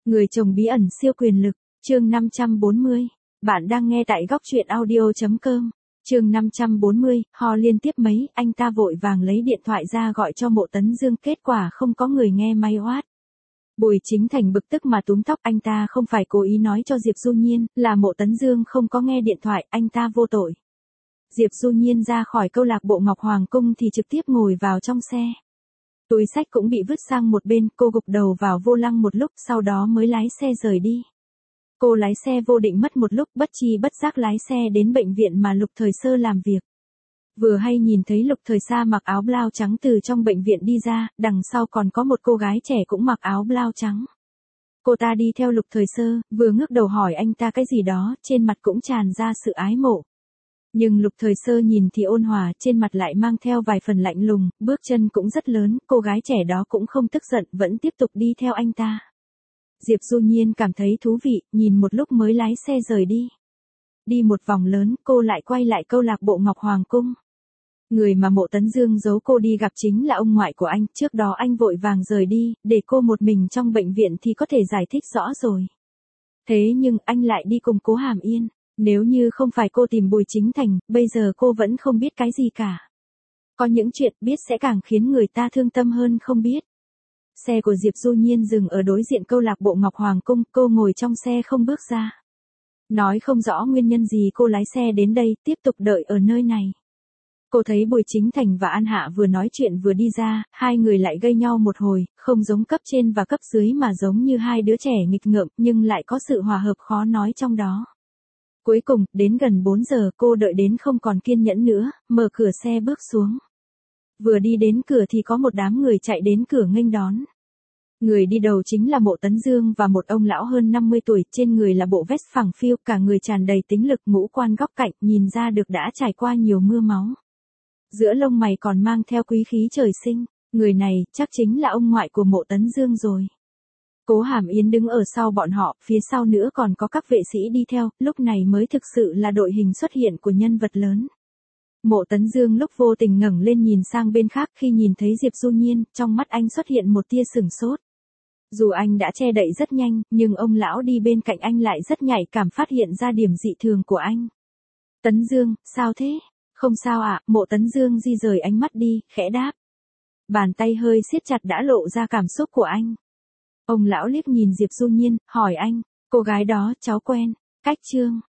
Người chồng bí ẩn siêu quyền lực, chương 540. Bạn đang nghe tại góc truyện audio.com. Chương 540, ho liên tiếp mấy, anh ta vội vàng lấy điện thoại ra gọi cho Mộ Tấn Dương, kết quả không có người nghe may oát. Bùi Chính Thành bực tức mà túm tóc, anh ta không phải cố ý nói cho Diệp Du Nhiên, là Mộ Tấn Dương không có nghe điện thoại, anh ta vô tội. Diệp Du Nhiên ra khỏi câu lạc bộ Ngọc Hoàng Cung thì trực tiếp ngồi vào trong xe. Túi xách cũng bị vứt sang một bên, cô gục đầu vào vô lăng một lúc sau đó mới lái xe rời đi. Cô lái xe vô định mất một lúc, bất chi bất giác lái xe đến bệnh viện mà Lục Thời Sơ làm việc. Vừa hay nhìn thấy Lục Thời Sa mặc áo blau trắng từ trong bệnh viện đi ra, đằng sau còn có một cô gái trẻ cũng mặc áo blau trắng. Cô ta đi theo Lục Thời Sơ, vừa ngước đầu hỏi anh ta cái gì đó, trên mặt cũng tràn ra sự ái mộ. Nhưng Lục Thời Sơ nhìn thì ôn hòa, trên mặt lại mang theo vài phần lạnh lùng, bước chân cũng rất lớn, cô gái trẻ đó cũng không tức giận, vẫn tiếp tục đi theo anh ta. Diệp Du Nhiên cảm thấy thú vị, nhìn một lúc mới lái xe rời đi. Đi một vòng lớn, cô lại quay lại câu lạc bộ Ngọc Hoàng Cung. Người mà Mộ Tấn Dương giấu cô đi gặp chính là ông ngoại của anh, trước đó anh vội vàng rời đi, để cô một mình trong bệnh viện thì có thể giải thích rõ rồi. Thế nhưng anh lại đi cùng Cố Hàm Yên. Nếu như không phải cô tìm Bùi Chính Thành, bây giờ cô vẫn không biết cái gì cả. Có những chuyện biết sẽ càng khiến người ta thương tâm hơn không biết. Xe của Diệp Du Nhiên dừng ở đối diện câu lạc bộ Ngọc Hoàng Cung, cô ngồi trong xe không bước ra. Nói không rõ nguyên nhân gì cô lái xe đến đây, tiếp tục đợi ở nơi này. Cô thấy Bùi Chính Thành và An Hạ vừa nói chuyện vừa đi ra, hai người lại gây nhau một hồi, không giống cấp trên và cấp dưới mà giống như hai đứa trẻ nghịch ngợm, nhưng lại có sự hòa hợp khó nói trong đó. Cuối cùng, đến gần 4 giờ cô đợi đến không còn kiên nhẫn nữa, mở cửa xe bước xuống. Vừa đi đến cửa thì có một đám người chạy đến cửa nghênh đón. Người đi đầu chính là Mộ Tấn Dương và một ông lão hơn 50 tuổi, trên người là bộ vest phẳng phiu, cả người tràn đầy tính lực, ngũ quan góc cạnh, nhìn ra được đã trải qua nhiều mưa máu. Giữa lông mày còn mang theo quý khí trời sinh, người này chắc chính là ông ngoại của Mộ Tấn Dương rồi. Cố Hàm Yến đứng ở sau bọn họ, phía sau nữa còn có các vệ sĩ đi theo, lúc này mới thực sự là đội hình xuất hiện của nhân vật lớn. Mộ Tấn Dương lúc vô tình ngẩng lên nhìn sang bên khác, khi nhìn thấy Diệp Du Nhiên, trong mắt anh xuất hiện một tia sửng sốt. Dù anh đã che đậy rất nhanh, nhưng ông lão đi bên cạnh anh lại rất nhạy cảm phát hiện ra điểm dị thường của anh. Tấn Dương, sao thế? Không sao ạ, Mộ Tấn Dương di rời ánh mắt đi, khẽ đáp. Bàn tay hơi siết chặt đã lộ ra cảm xúc của anh. Ông lão liếc nhìn Diệp Du Nhiên, hỏi anh, cô gái đó cháu quen, Cách Trương,